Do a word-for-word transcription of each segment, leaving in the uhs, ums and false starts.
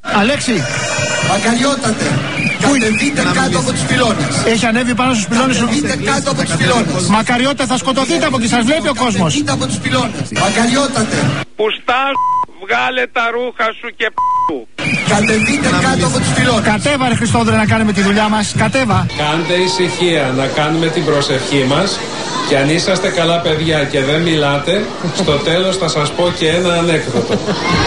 Αλέξη! Μακαριότατε! Κατεβείτε κάτω από τους πυλώνες. Έχει ανέβει πάνω στους πυλώνες. Κατεβείτε κάτω από τους πυλώνες. Μακαριότατε, θα σκοτωθείτε από εκεί, σας βλέπει ο κόσμος. Κατεβείτε από τους πυλώνες. Μακαριότατε! Πουστά, βγάλε τα ρούχα σου και π***ου. Κατεβείτε κάτω από τους πυλώνες. Κατέβα ρε Χριστόδωρε να κάνουμε τη δουλειά μας. Κατέβα. Κάντε ησυχία να κάνουμε την προσευχή μας. Και αν είσαστε καλά παιδιά και δεν μιλάτε, στο τέλος θα σας πω και ένα ανέκδοτο.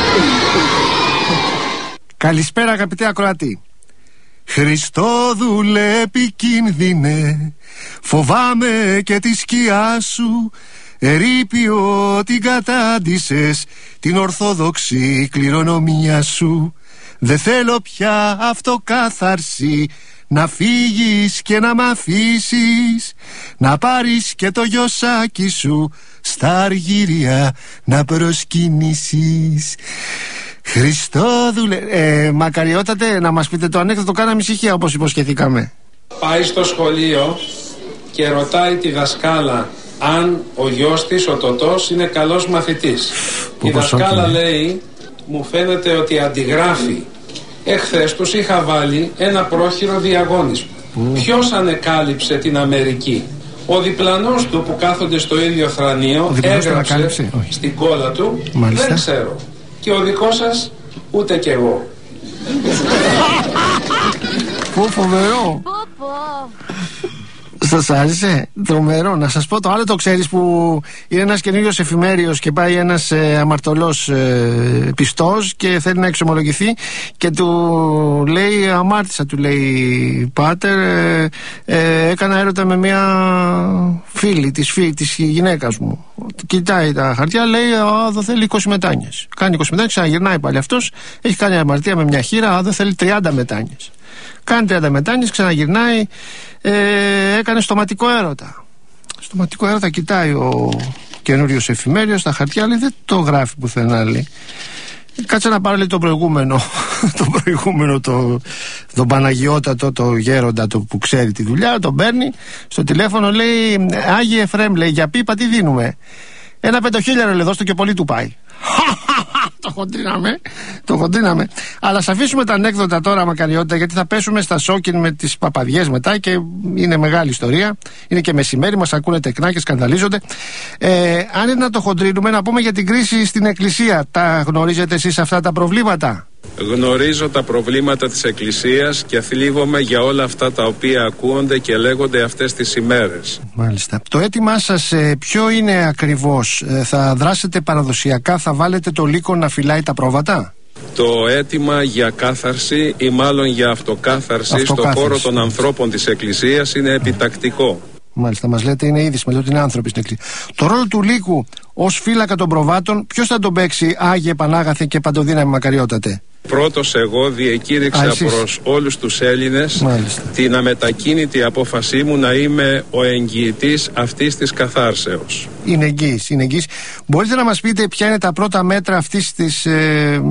Καλησπέρα αγαπητέ ακροατή. Χριστόδουλε επικίνδυνε, φοβάμαι και τη σκιά σου, ερείπιο την κατάντησες, την ορθόδοξη κληρονομία σου. Δε θέλω πια αυτοκάθαρση, να φύγεις και να μ' αφήσεις, να πάρεις και το γιοσάκι σου στα αργύρια να προσκυνήσεις. Χριστόδουλε, ε, μακαριότατε, να μας πείτε το ανέκδοτο, κάναμε ησυχία όπως υποσχεθήκαμε. Πάει στο σχολείο και ρωτάει τη δασκάλα αν ο γιος της, ο Τωτός, είναι καλός μαθητής. Που η δασκάλα okay. λέει, μου φαίνεται ότι αντιγράφει. Εχθές τους είχα βάλει ένα πρόχειρο διαγώνισμα. Mm. Ποιος ανεκάλυψε την Αμερική? Ο διπλανός του που κάθονται στο ίδιο θρανείο έγραψε στην κόλλα του. Μάλιστα. Δεν ξέρω. Και ο δικός σας ούτε κι εγώ. Πω φοβερό. Σας άρεσε? Τρομερό. Να σας πω το άλλο, το ξέρεις, που είναι ένας καινούριος εφημέριος και πάει ένας ε, αμαρτωλός ε, πιστός και θέλει να εξομολογηθεί και του λέει, αμάρτησα, του λέει, πάτερ, ε, ε, έκανα έρωτα με μια φίλη της, φίλη, της γυναίκας μου. Κοιτάει τα χαρτιά, λέει, α, εδώ θέλει είκοσι μετάνιες. Κάνει είκοσι μετάνιες, ξαναγυρνάει πάλι αυτός, έχει κάνει αμαρτία με μια χείρα, α, εδώ θέλει τριάντα μετάνιες. Κάνει τριάντα μετάνιες, ξαναγυρνάει, ε, έκανε στοματικό έρωτα. Στοματικό έρωτα, κοιτάει ο καινούριος εφημέριος στα χαρτιά, λέει, δεν το γράφει πουθενά, λέει. Κάτσε να πάρει, λέει, το προηγούμενο, το προηγούμενο, το, τον Παναγιώτατο, το γέροντα, το που ξέρει τη δουλειά, τον παίρνει στο τηλέφωνο, λέει, Άγιε Εφραίμ, λέει, για πίπα τι δίνουμε? Ένα πεντοχίλιαρο, λέει, δώστε και πολύ του πάει. Το χοντρίναμε, το χοντρίναμε. Αλλά ας αφήσουμε τα ανέκδοτα τώρα, μακαριότητα, γιατί θα πέσουμε στα σόκιν με τις παπαδιές μετά και είναι μεγάλη ιστορία. Είναι και μεσημέρι, μας ακούνε τεκνά και σκανδαλίζονται. Ε, αν είναι να το χοντρίνουμε, να πούμε για την κρίση στην Εκκλησία. Τα γνωρίζετε εσείς αυτά τα προβλήματα? Γνωρίζω τα προβλήματα της Εκκλησίας και θλίβομαι για όλα αυτά τα οποία ακούονται και λέγονται αυτές τις ημέρες. Μάλιστα. Το αίτημά σας ε, ποιο είναι ακριβώς? Ε, θα δράσετε παραδοσιακά, θα βάλετε το λύκο να φυλάει τα πρόβατα? Το αίτημα για κάθαρση ή μάλλον για αυτοκάθαρση, αυτοκάθαρση. στον χώρο των ανθρώπων της Εκκλησίας είναι επιτακτικό. Μάλιστα, μας λέτε είναι είδηση, μας λέτε ότι είναι άνθρωποι στην Εκκλησία. Το ρόλο του λύκου ως φύλακα των προβάτων, ποιος θα τον παίξει, Άγιε Πανάγαθε και Παντοδύναμη μακαριότατε? Πρώτος εγώ διεκήρυξα Α, προς όλους τους Έλληνες Μάλιστα. την αμετακίνητη απόφασή μου να είμαι ο εγγυητής αυτής της καθάρσεως. Είναι εγγύης, είναι εγγύης. Μπορείτε να μας πείτε ποια είναι τα πρώτα μέτρα αυτής της, ε,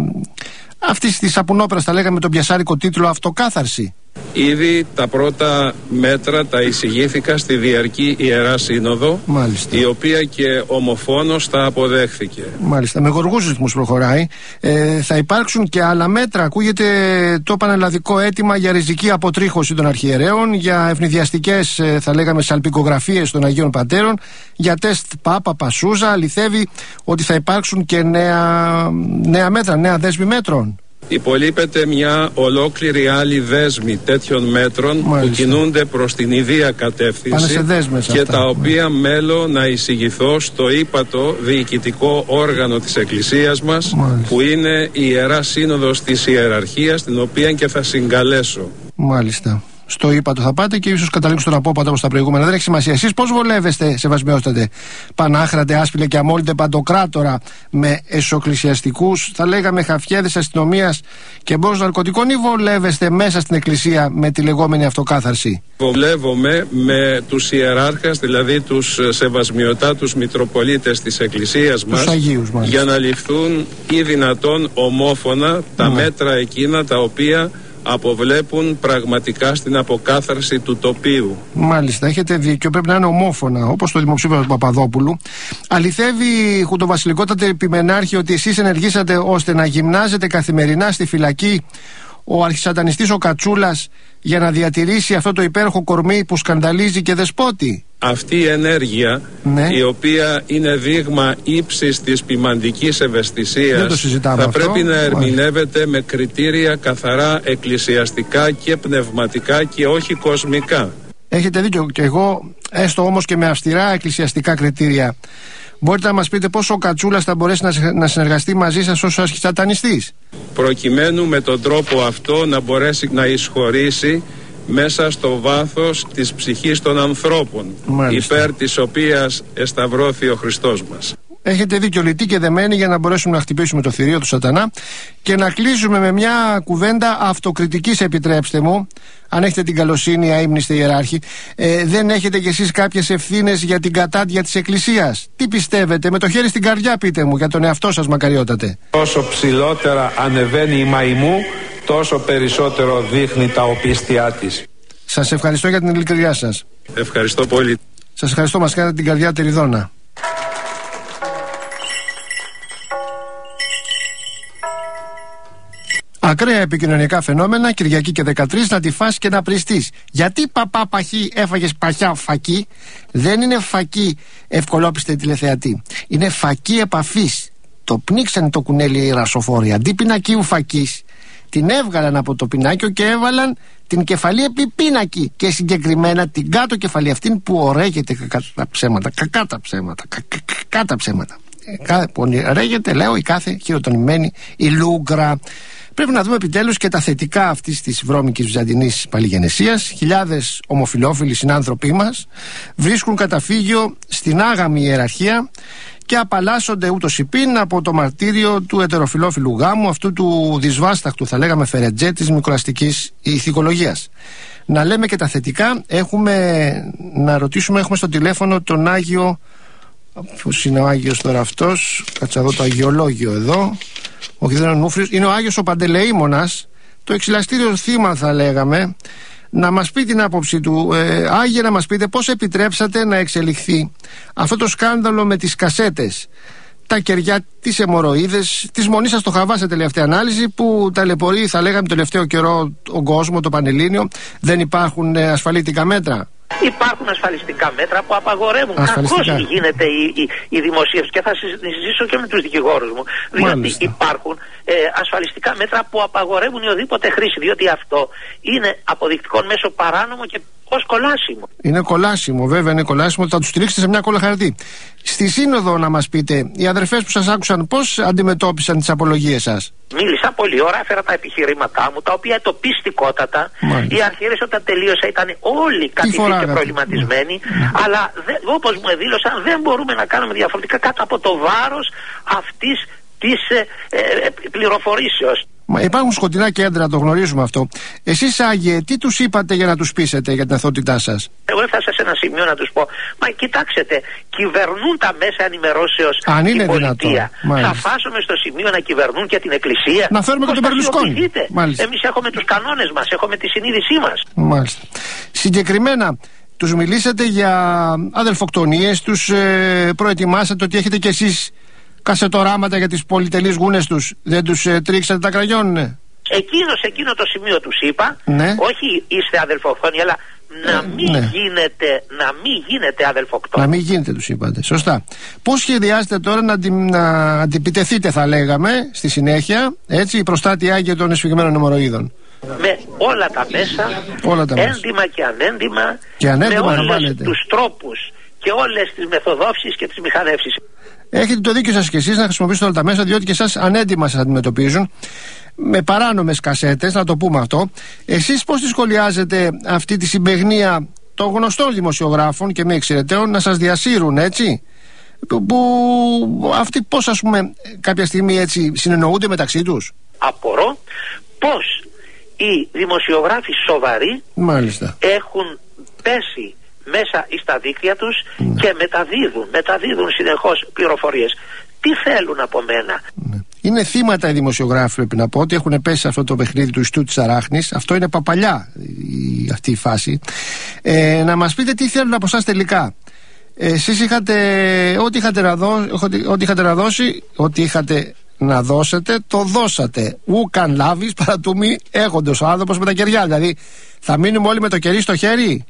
αυτής της απουνόπερας, θα λέγαμε τον πιασάρικο τίτλο, αυτοκάθαρση? Ήδη τα πρώτα μέτρα τα εισηγήθηκα στη Διαρκή Ιερά Σύνοδο, Μάλιστα. η οποία και ομοφόνος τα αποδέχθηκε. Μάλιστα, με γοργούς ρυθμούς προχωράει. Ε, θα υπάρξουν και άλλα μέτρα. Ακούγεται το πανελλαδικό αίτημα για ριζική αποτρίχωση των αρχιερέων, για ευνηδιαστικές, θα λέγαμε, σαλπικογραφίες των Αγίων Πατέρων, για τεστ Πάπα Πασούζα. Αληθεύει ότι θα υπάρξουν και νέα, νέα μέτρα, νέα δέσμη μέτρων? Υπολείπεται μια ολόκληρη άλλη δέσμη τέτοιων μέτρων Μάλιστα. που κινούνται προς την ιδία κατεύθυνση και αυτά. τα οποία μέλω να εισηγηθώ στο ύπατο διοικητικό όργανο της Εκκλησίας μας Μάλιστα. που είναι η Ιερά Σύνοδος της Ιεραρχίας, την οποία και θα συγκαλέσω. Μάλιστα. Στο ύπατο θα πάτε και ίσως καταλήξουν στον απόπατο όπως τα προηγούμενα. Δεν έχει σημασία. Εσείς πώς βολεύεστε, σεβασμιότατε, Πανάχρατε, άσπηλε και αμόλυντε παντοκράτορα, με εσωκλησιαστικούς, θα λέγαμε, χαφιέδες αστυνομίας και εμπόρους ναρκωτικών, ή βολεύεστε μέσα στην Εκκλησία με τη λεγόμενη αυτοκάθαρση? Βολεύομαι με τους ιεράρχες, δηλαδή τους σεβασμιωτάτους μητροπολίτες της Εκκλησίας μας, Αγίους, για να ληφθούν ή δυνατόν ομόφωνα τα mm. μέτρα εκείνα τα οποία αποβλέπουν πραγματικά στην αποκάθαρση του τοπίου. Μάλιστα, έχετε δίκιο, πρέπει να είναι ομόφωνα, όπως το δημοψήφισμα του Παπαδόπουλου. Αληθεύει, Χουντοβασιλικότατε Επιμενάρχη, ότι εσείς ενεργήσατε ώστε να γυμνάζεται καθημερινά στη φυλακή ο αρχισατανιστής ο Κατσούλας για να διατηρήσει αυτό το υπέροχο κορμί που σκανδαλίζει και δεσπότη? Αυτή η ενέργεια, ναι, η οποία είναι δείγμα ύψης της ποιμαντικής ευαισθησίας, θα αυτό. πρέπει να ερμηνεύεται με κριτήρια καθαρά εκκλησιαστικά και πνευματικά και όχι κοσμικά. Έχετε δίκιο και εγώ, έστω όμως και με αυστηρά εκκλησιαστικά κριτήρια. Μπορείτε να μας πείτε πόσο ο Κατσούλας θα μπορέσει να συνεργαστεί μαζί σας ως αρχισατανιστής? Προκειμένου με τον τρόπο αυτό να μπορέσει να εισχωρήσει μέσα στο βάθος της ψυχής των ανθρώπων, μάλιστα, υπέρ της οποίας εσταυρώθη ο Χριστός μας. Έχετε δίκιο, λυτοί και δεμένοι, για να μπορέσουμε να χτυπήσουμε το θηρίο του σατανά. Και να κλείσουμε με μια κουβέντα αυτοκριτικής, επιτρέψτε μου, αν έχετε την καλοσύνη, αείμνηστε ιεράρχη. ε, Δεν έχετε κι εσείς κάποιες ευθύνες για την κατάντια της Εκκλησίας? Τι πιστεύετε, με το χέρι στην καρδιά πείτε μου, για τον εαυτό σας, μακαριότατε. Όσο ψηλότερα ανεβαίνει η μαϊμού, τόσο περισσότερο δείχνει τα οπίστια της. Σας ευχαριστώ για την ειλικρινιά σας. Ευχαριστώ πολύ. Σας ευχαριστώ, μας κάνετε την καρδιά τεριδόνα. Ακραία επικοινωνικά φαινόμενα, Κυριακή και δεκατρείς, να τη φας και να πριστείς. Γιατί παπά παχύ έφαγες παχιά φακή? Δεν είναι φακή, ευκολόπιστε τηλεθεατή. Είναι φακή επαφής. Το πνίξαν το κουνέλι οι ρασοφόροι. Αντί πινακίου φακής, την έβγαλαν από το πινάκιο και έβαλαν την κεφαλή επί πίνακι. Και συγκεκριμένα την κάτω κεφαλή, αυτήν που ωραίγεται κακά τα ψέματα. Κακά τα ψέματα. Κακά τα ψέματα. Που ωραίγεται, λέω, η κάθε χειροτονημένη η λούγκρα. Πρέπει να δούμε επιτέλους και τα θετικά αυτής της βρώμικης βυζαντινής παλιγενεσίας. Χιλιάδες ομοφυλόφιλοι συνάνθρωποι μας βρίσκουν καταφύγιο στην άγαμη ιεραρχία και απαλλάσσονται ούτως υπήν από το μαρτύριο του ετεροφιλόφιλου γάμου, αυτού του δυσβάσταχτου, θα λέγαμε, φερετζέ της μικροαστικής ηθικολογίας. Να λέμε και τα θετικά. Έχουμε να ρωτήσουμε, έχουμε στο τηλέφωνο τον Άγιο. Ποιος είναι ο Άγιος τώρα αυτός? Κάτσα δω το αγιολόγιο εδώ. Όχι, δεν είναι ο Νούφριος, είναι ο Άγιος ο Παντελεήμονας, το εξυλαστήριο θύμα, θα λέγαμε. Να μας πει την άποψη του. ε, Άγιε, να μας πείτε πώς επιτρέψατε να εξελιχθεί αυτό το σκάνδαλο με τις κασέτες, τα κεριά, τις αιμορροίδες, της μονής σας το χαβά σε τελευταία ανάλυση, που ταλαιπωρεί, θα λέγαμε, τελευταίο καιρό τον κόσμο, το Πανελλήνιο. Δεν υπάρχουν ε, ασφαλίτικα μέτρα? Υπάρχουν ασφαλιστικά μέτρα που απαγορεύουν. Κακώς γίνεται η, η, η δημοσίευση, και θα συζητήσω και με τους δικηγόρους μου. Διότι μάλιστα υπάρχουν ε, ασφαλιστικά μέτρα που απαγορεύουν η οδήποτε χρήση. Διότι αυτό είναι αποδεικτικό μέσω παράνομο και ως κολάσιμο. Είναι κολάσιμο, βέβαια είναι κολάσιμο. Θα του στηρίξετε σε μια κόλλα χαρτί. Στη Σύνοδο, να μας πείτε, οι αδερφές που σας άκουσαν πώς αντιμετώπισαν τις απολογίες σας? Μίλησα πολλή ώρα, έφερα τα επιχειρήματά μου, τα οποία ετοπιστικότατα. Μάλιστα. Οι αρχιέρες όταν τελείωσα ήταν όλοι κατηφοί και προβληματισμένοι. Ναι. Αλλά δε, όπως μου δήλωσαν, δεν μπορούμε να κάνουμε διαφορετικά κάτω από το βάρος αυτής της ε, ε, πληροφορήσεως. Μα υπάρχουν σκοτεινά κέντρα, το γνωρίζουμε αυτό. Εσείς, Άγιε, τι τους είπατε για να τους πείσετε για την αθωότητά σας? Εγώ έφτασα σε ένα σημείο να τους πω, μα κοιτάξτε, κυβερνούν τα μέσα ενημερώσεως την πολιτεία. Θα φτάσουμε στο σημείο να κυβερνούν και την Εκκλησία? Να φέρουμε και τον Μπερλουσκόνη. Εμείς έχουμε τους κανόνες μας, έχουμε τη συνείδησή μας. Μάλιστα. Συγκεκριμένα, τους μιλήσατε για αδελφοκτονίες, τους ε, προετοιμάσατε ότι έχετε κι εσείς κασετοράματα για τις πολυτελείς γούνες τους? Δεν τους ε, τρίξατε τα κραγιόνουνε? Εκείνο σε εκείνο το σημείο τους είπα, ναι, όχι είστε αδελφοκτόνοι, αλλά να μην ναι. γίνετε, να μην γίνετε αδελφοκτόνοι. Να μην γίνετε, τους είπατε. Σωστά. Πώς σχεδιάζετε τώρα να, αντι, να αντιπιτεθείτε, θα λέγαμε, στη συνέχεια, έτσι, η προστάτη Άγια των εσφυγμένων αιμορροίδων? Με όλα τα μέσα, όλα τα μέσα, έντιμα και ανέντιμα, και ανέντιμα, με όλους τους τρόπους και όλες τις μεθοδόσεις και τις μηχανεύσεις. Έχετε το δίκιο σας και εσείς να χρησιμοποιήσετε όλα τα μέσα, διότι και εσάς ανέντιμα σας αντιμετωπίζουν με παράνομες κασέτες, να το πούμε αυτό. Εσείς πώς τη σχολιάζετε αυτή τη συμπαιγνία των γνωστών δημοσιογράφων και μη εξαιρεταίων να σας διασύρουν, έτσι, που, που αυτοί πώς, ας πούμε, κάποια στιγμή έτσι συνεννοούνται μεταξύ τους? Απορώ πώς οι δημοσιογράφοι σοβαροί, μάλιστα, έχουν πέσει μέσα στα δίκτυα τους, ναι, και μεταδίδουν, μεταδίδουν συνεχώς πληροφορίες. Τι θέλουν από μένα? Ναι. Είναι θύματα οι δημοσιογράφοι, πρέπει να πω, ότι έχουν πέσει σε αυτό το παιχνίδι του ιστού της αράχνης. Αυτό είναι παπαλιά η, αυτή η φάση. Ε, να μας πείτε τι θέλουν από εσάς τελικά. Εσείς είχατε ό,τι είχατε να, δώ, ό,τι είχατε να δώσει, ό,τι είχατε να δώσετε, το δώσατε. Ου καν λάβεις παρά του μη έχοντος, ο άνθρωπος με τα κεριά. Δηλαδή, θα μείνουμε όλοι με το κερί στο χέρι.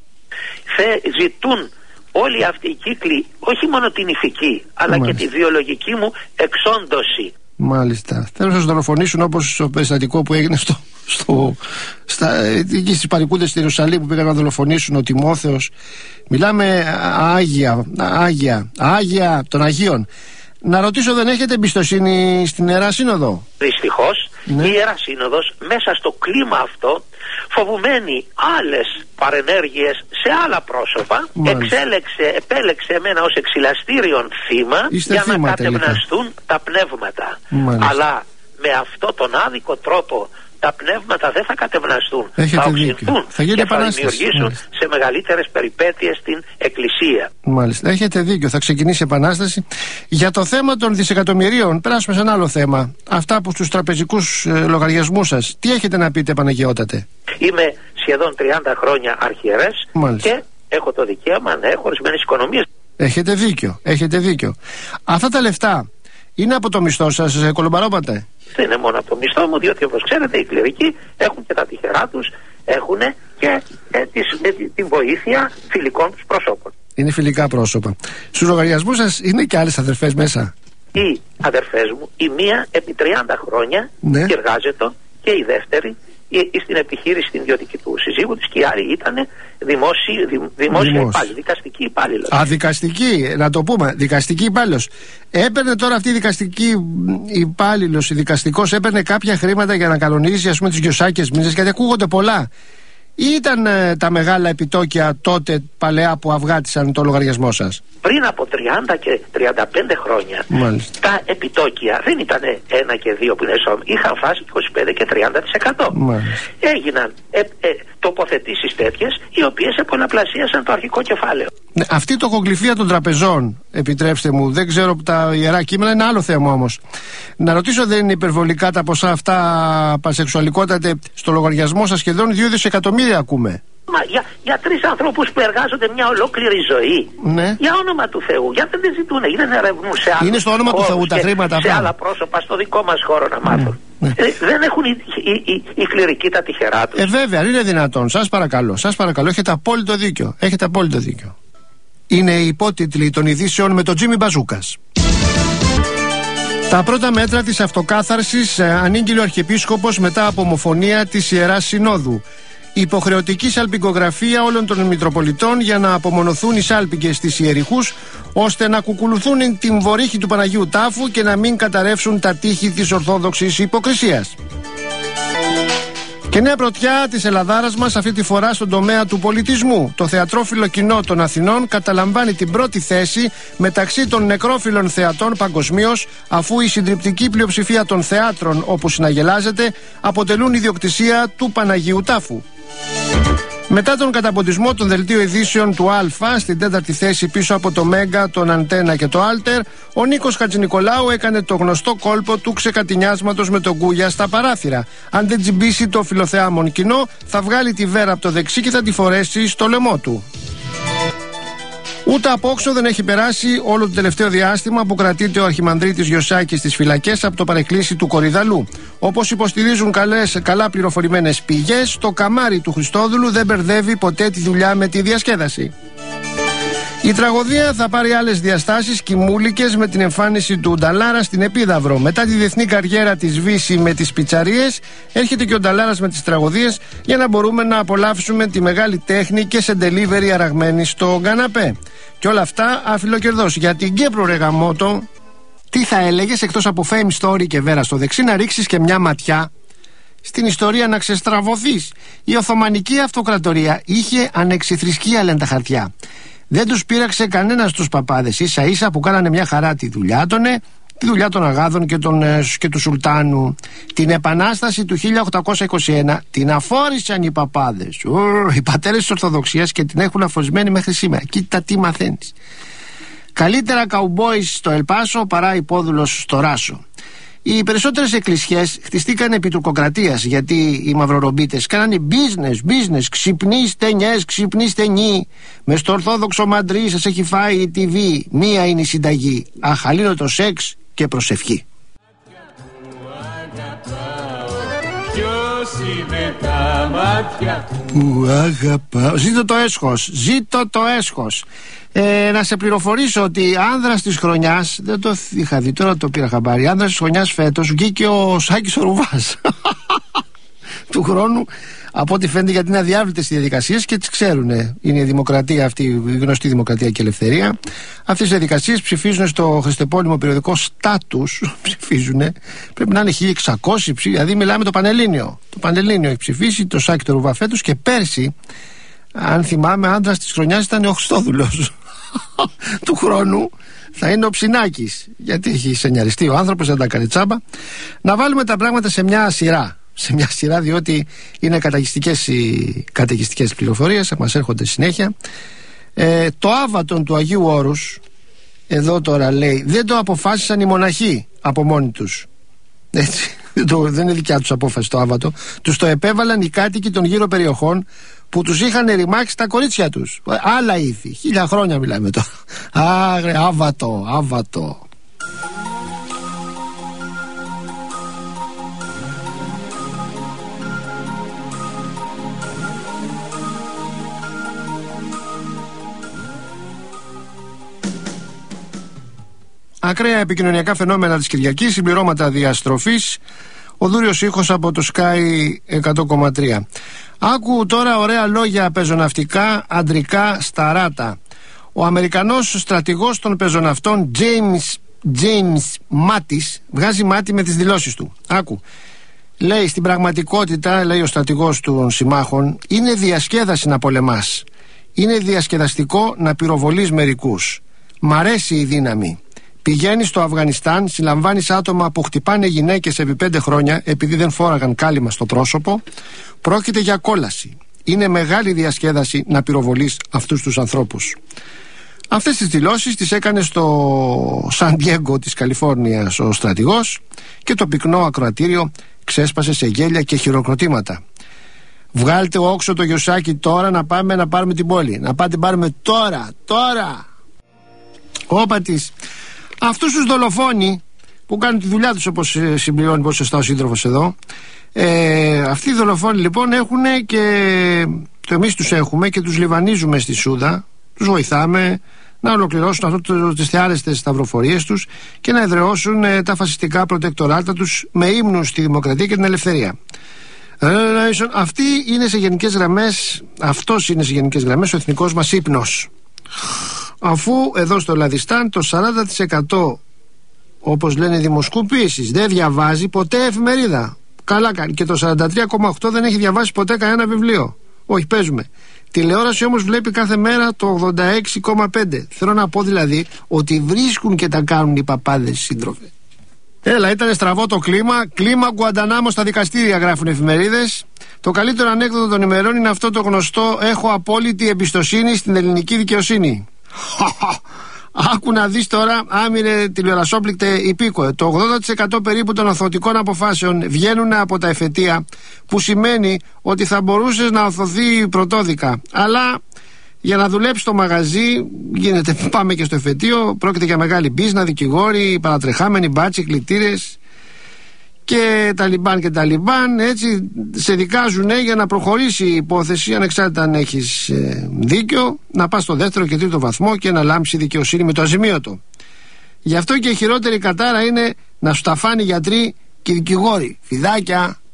Θε, ζητούν όλοι αυτοί οι κύκλοι, όχι μόνο την ηφική, αλλά Μάλιστα. και τη βιολογική μου εξόντωση. Μάλιστα. Θέλω να σας δολοφονήσουν όπως στο περιστατικό που έγινε στο, στο, στα, εκεί στις Παρικούντες στη Ιερουσαλήμ, που πήγαν να δολοφονήσουν ο Τιμόθεος. Μιλάμε άγια, άγια, άγια των Αγίων. Να ρωτήσω, δεν έχετε εμπιστοσύνη στην Ιερά Σύνοδο? Δυστυχώς, ναι. Η Ιερά Σύνοδος μέσα στο κλίμα αυτό, φοβουμένη άλλες παρενέργειες σε άλλα πρόσωπα, εξέλεξε, επέλεξε εμένα ως εξηλαστήριον θύμα. Είστε για θύμα, να κατευναστούν τελικά τα πνεύματα. Μάλιστα. Αλλά με αυτό τον άδικο τρόπο τα πνεύματα δεν θα κατευναστούν. Έχετε θα οξυνθούν θα και θα δημιουργήσουν Μάλιστα. σε μεγαλύτερες περιπέτειες στην Εκκλησία. Μάλιστα. Έχετε δίκιο. Θα ξεκινήσει επανάσταση. Για το θέμα των δισεκατομμυρίων, περάσουμε σε ένα άλλο θέμα. Αυτά που στους τραπεζικούς ε, λογαριασμούς σας. Τι έχετε να πείτε, Παναγιώτατε? Είμαι σχεδόν τριάντα χρόνια αρχιερές και έχω το δικαίωμα να έχω ορισμένες οικονομίες. Έχετε δίκιο. Έχετε δίκιο. Αυτά τα λεφτά είναι από το μισθό σας, ε, Κολομπαρόπατε? Δεν είναι μόνο από το μισθό μου, διότι όπως ξέρετε οι κληρικοί έχουν και τα τυχερά τους, έχουν και ε, τις, ε, την βοήθεια φιλικών τους προσώπων. Είναι φιλικά πρόσωπα. Στους λογαριασμούς σας είναι και άλλες αδερφές μέσα? Οι αδερφές μου, η μία επί τριάντα χρόνια ναι. εργάζεται και η δεύτερη στην επιχείρηση την ιδιωτική του συζύγου της, και οι άλλοι ήταν δημόσιοι, δη, δημόσια υπάλληλοι, δικαστική υπάλληλος. Α, δικαστική, να το πούμε, δικαστική υπάλληλος. Έπαιρνε τώρα αυτή η δικαστική υπάλληλος, η δικαστικός, έπαιρνε κάποια χρήματα για να κανονίζει, ας πούμε, τις γιοσάκες μήνες, γιατί ακούγονται πολλά. Ή ήταν ε, τα μεγάλα επιτόκια τότε παλαιά που αυγάτισαν το λογαριασμό σας? Πριν από τριάντα και τριάντα πέντε χρόνια Μάλιστα. τα επιτόκια δεν ήταν ένα και δύο που είναι σώμα, είχαν φτάσει είκοσι πέντε και τριάντα τοις εκατό. Μάλιστα. Έγιναν ε, ε, τοποθετήσεις τέτοιες, οι οποίες επωναπλασίασαν το αρχικό κεφάλαιο. Ναι, αυτή η τοκογλυφία των τραπεζών, επιτρέψτε μου, δεν ξέρω τα ιερά κείμενα, είναι άλλο θέμα όμως. Να ρωτήσω, δεν είναι υπερβολικά τα ποσά αυτά, πασεξουαλικότατε, στο λογαριασμό σας? Σχεδόν δύο δισεκατομμύρια ακούμε. Μα για, για τρεις ανθρώπους που εργάζονται μια ολόκληρη ζωή. Ναι. Για όνομα του Θεού, γιατί δεν ζητούν, δεν ερευνούν σε άλλους. Είναι στο όνομα του Θεού τα χρήματα αυτά. Σε άλλα πρόσωπα, στο δικό μας χώρο να μάθουν. Ναι. Ε, δεν έχουν οι, οι, οι, οι κληρικοί τα τυχερά τους. Ε, βέβαια, είναι δυνατόν. Σας παρακαλώ, σας παρακαλώ, έχετε απόλυτο δίκιο. Έχετε απόλυτο δίκιο. Είναι οι υπότιτλοι των ειδήσεων με τον Τζίμι Μπαζούκας. Τα πρώτα μέτρα της αυτοκάθαρσης ανήγγειλε ο Αρχιεπίσκοπος μετά από ομοφωνία της Ιεράς Συνόδου. Υποχρεωτική σαλπικογραφία όλων των Μητροπολιτών για να απομονωθούν οι σάλπικες στις ιεριχούς, ώστε να κουκουλουθούν την βορύχη του Παναγίου Τάφου και να μην καταρρεύσουν τα τείχη της Ορθόδοξης υποκρισίας. Και νέα πρωτιά της Ελλαδάρας μας, αυτή τη φορά στον τομέα του πολιτισμού. Το θεατρόφιλο κοινό των Αθηνών καταλαμβάνει την πρώτη θέση μεταξύ των νεκρόφιλων θεατών παγκοσμίως, αφού η συντριπτική πλειοψηφία των θεάτρων όπου συναγελάζεται αποτελούν ιδιοκτησία του Παναγίου Τάφου. Μετά τον καταποντισμό των δελτίων ειδήσεων του Α στην τέταρτη θέση πίσω από το Μέγκα, τον Αντένα και το Άλτερ, ο Νίκος Χατζηνικολάου έκανε το γνωστό κόλπο του ξεκατηνιάσματος με τον Κούγια στα παράθυρα. Αν δεν τσιμπήσει το φιλοθεάμον κοινό, θα βγάλει τη βέρα από το δεξί και θα τη φορέσει στο λαιμό του. Ούτε απόξω δεν έχει περάσει όλο το τελευταίο διάστημα που κρατείται ο Αρχιμανδρίτης Γιωσάκης στις φυλακές από το παρεκκλήσι του Κορυδαλού. Όπως υποστηρίζουν καλές, καλά πληροφορημένες πηγές, το καμάρι του Χριστόδουλου δεν μπερδεύει ποτέ τη δουλειά με τη διασκέδαση. Η τραγωδία θα πάρει άλλες διαστάσεις κοιμούλικες με την εμφάνιση του Νταλάρα στην Επίδαυρο. Μετά τη διεθνή καριέρα της Βύση με τις πιτσαρίες, έρχεται και ο Νταλάρας με τις τραγωδίες για να μπορούμε να απολαύσουμε τη μεγάλη τέχνη και σε delivery αραγμένη στο καναπέ. Και όλα αυτά αφιλοκερδός. Για την Κύπρο, ρε γαμότο, τι θα έλεγες εκτός από Fame Story και Βέρα στο δεξί, να ρίξεις και μια ματιά στην ιστορία, να ξεστραβωθείς. Η Οθωμανική Αυτοκρατορία είχε ανεξιθρησκεία, λένε τα χαρτιά. Δεν τους πείραξε κανένας τους παπάδες. Ίσα ίσα που κάνανε μια χαρά τη δουλειά τονε, τη δουλειά των Αγάδων και, των, και του Σουλτάνου. Την Επανάσταση του χίλια οκτακόσια είκοσι ένα την αφόρησαν οι παπάδες, ο, οι πατέρες της Ορθοδοξίας, και την έχουν αφορισμένη μέχρι σήμερα. Κοίτα τι μαθαίνεις. Καλύτερα καουμπόις στο Ελπάσο παρά υπόδουλος στο Ράσο. Οι περισσότερες εκκλησιές χτιστήκαν επί τουρκοκρατίας, γιατί οι μαυρορομπίτες κάνανε business, business, ξυπνοί στενιές, ξυπνοί στενοί. Μες στο ορθόδοξο Μαντρί σας έχει φάει η τι βι, μία είναι η συνταγή, αχαλήνοτο σεξ και προσευχή. Ποιος είναι τα μάτια που αγαπάω. Ζήτω το έσχος, ζήτω το έσχος. Ε, να σε πληροφορήσω ότι άνδρας της χρονιάς, δεν το είχα δει, τώρα το πήρα χαμπάρι, άνδρας της χρονιάς φέτος βγήκε ο Σάκης ο Ρουβάς του χρόνου, από ό,τι φαίνεται, γιατί είναι αδιάβλητες οι διαδικασίες και τις ξέρουν. Είναι η δημοκρατία αυτή, η γνωστή δημοκρατία και ελευθερία. Αυτές οι διαδικασίες ψηφίζουν στο χριστεπόλυμο περιοδικό Στάτους. Ψηφίζουν, πρέπει να είναι χίλια εξακόσιοι ψήφοι, δηλαδή μιλάμε το Πανελλήνιο. Το Πανελλήνιο έχει ψηφίσει το Σάκη το Ρουβά φέτος, και πέρσι, αν θυμάμαι, άντρας της χρονιάς ήταν ο Χριστόδουλος. Του χρόνου θα είναι ο Ψινάκης, γιατί έχει σενιαριστεί ο άνθρωπος, δεν τα κάνει τσάμπα. Να βάλουμε τα πράγματα σε μια σειρά. Σε μια σειρά, διότι είναι καταιγιστικές οι καταιγιστικές πληροφορίες, μας έρχονται συνέχεια. Ε, το άβατον του Αγίου Όρους, εδώ τώρα λέει, δεν το αποφάσισαν οι μοναχοί από μόνοι τους. Έτσι, το, δεν είναι δικιά τους απόφαση το άβατο. Τους το επέβαλαν οι κάτοικοι των γύρω περιοχών που τους είχαν ρημάξει τα κορίτσια τους. Άλλα ήθη, χίλια χρόνια μιλάμε τώρα. Άγρε, άβατο, άβατο. Ακραία επικοινωνιακά φαινόμενα της Κυριακής, συμπληρώματα διαστροφής, ο δούριος ήχος από το Sky εκατό κόμμα τρία. Άκου τώρα ωραία λόγια πεζοναυτικά, αντρικά, σταράτα. Ο Αμερικανός στρατηγός των πεζοναυτών James, James Mattis βγάζει μάτι με τις δηλώσεις του. Άκου. Λέει, στην πραγματικότητα, λέει ο στρατηγός των συμμάχων, είναι διασκέδαση να πολεμάς. Είναι διασκεδαστικό να πυροβολείς μερικούς. Μ' αρέσει η δύναμη. Πηγαίνεις στο Αφγανιστάν, συλλαμβάνεις άτομα που χτυπάνε γυναίκες επί πέντε χρόνια επειδή δεν φόραγαν κάλυμα στο πρόσωπο. Πρόκειται για κόλαση. Είναι μεγάλη διασκέδαση να πυροβολείς αυτούς τους ανθρώπους. Αυτές τις δηλώσεις τις έκανε στο Σαν Ντιέγκο της Καλιφόρνιας ο στρατηγός, και το πυκνό ακροατήριο ξέσπασε σε γέλια και χειροκροτήματα. Βγάλτε όξο το Γιωσάκι τώρα, να πάμε να πάρουμε την πόλη. Να πάτε πάρουμε τώρα, τώρα. Όπα της. Αυτούς τους δολοφόνοι που κάνουν τη δουλειά τους, όπως συμπληρώνει πολύ σωστά ο σύντροφος εδώ, ε, αυτοί οι δολοφόνοι λοιπόν έχουν, και το εμείς τους έχουμε και τους λιβανίζουμε στη Σούδα, τους βοηθάμε να ολοκληρώσουν αυτό τις θεάρεστες σταυροφορίες τους και να εδραιώσουν ε, τα φασιστικά προτεκτοράτα τους με ύμνους στη δημοκρατία και την ελευθερία. Αυτή είναι σε γενικές γραμμές, αυτός είναι σε γενικές γραμμές ο εθνικός μας ύπνος. Αφού εδώ στο Λαδιστάν το σαράντα τοις εκατό, όπως λένε οι δημοσκοπήσεις, δεν διαβάζει ποτέ εφημερίδα. Καλά κάνει. Και το σαράντα τρία κόμμα οκτώ δεν έχει διαβάσει ποτέ κανένα βιβλίο. Όχι, παίζουμε. Τηλεόραση όμως βλέπει κάθε μέρα το ογδόντα έξι κόμμα πέντε. Θέλω να πω δηλαδή ότι βρίσκουν και τα κάνουν οι παπάδες, σύντροφε. Έλα, ήταν στραβό το κλίμα. Κλίμα Γκουαντανάμο στα δικαστήρια, γράφουν εφημερίδες. Το καλύτερο ανέκδοτο των ημερών είναι αυτό το γνωστό: έχω απόλυτη εμπιστοσύνη στην ελληνική δικαιοσύνη. Άκου να δεις τώρα, άμυρε τηλεορασόπληκτε υπήκοε. Το ογδόντα τοις εκατό περίπου των αθωτικών αποφάσεων βγαίνουν από τα εφετεία, που σημαίνει ότι θα μπορούσες να αθωθεί πρωτόδικα. Αλλά για να δουλέψει το μαγαζί, γίνεται, πάμε και στο εφετείο, πρόκειται για μεγάλη μπίζνα, δικηγόροι, παρατρεχάμενοι, μπάτσι, κλητήρες και τα λιμπάν και τα λιμπάν. Έτσι σε δικάζουν για να προχωρήσει η υπόθεση, ανεξάρτητα αν έχεις ε, δίκιο, να πας στο δεύτερο και τρίτο βαθμό και να λάμψει η δικαιοσύνη με το αζημίωτο. Γι' αυτό και η χειρότερη κατάρα είναι να σου τα φάνε οι γιατροί και οι δικηγόροι. Φιδάκια.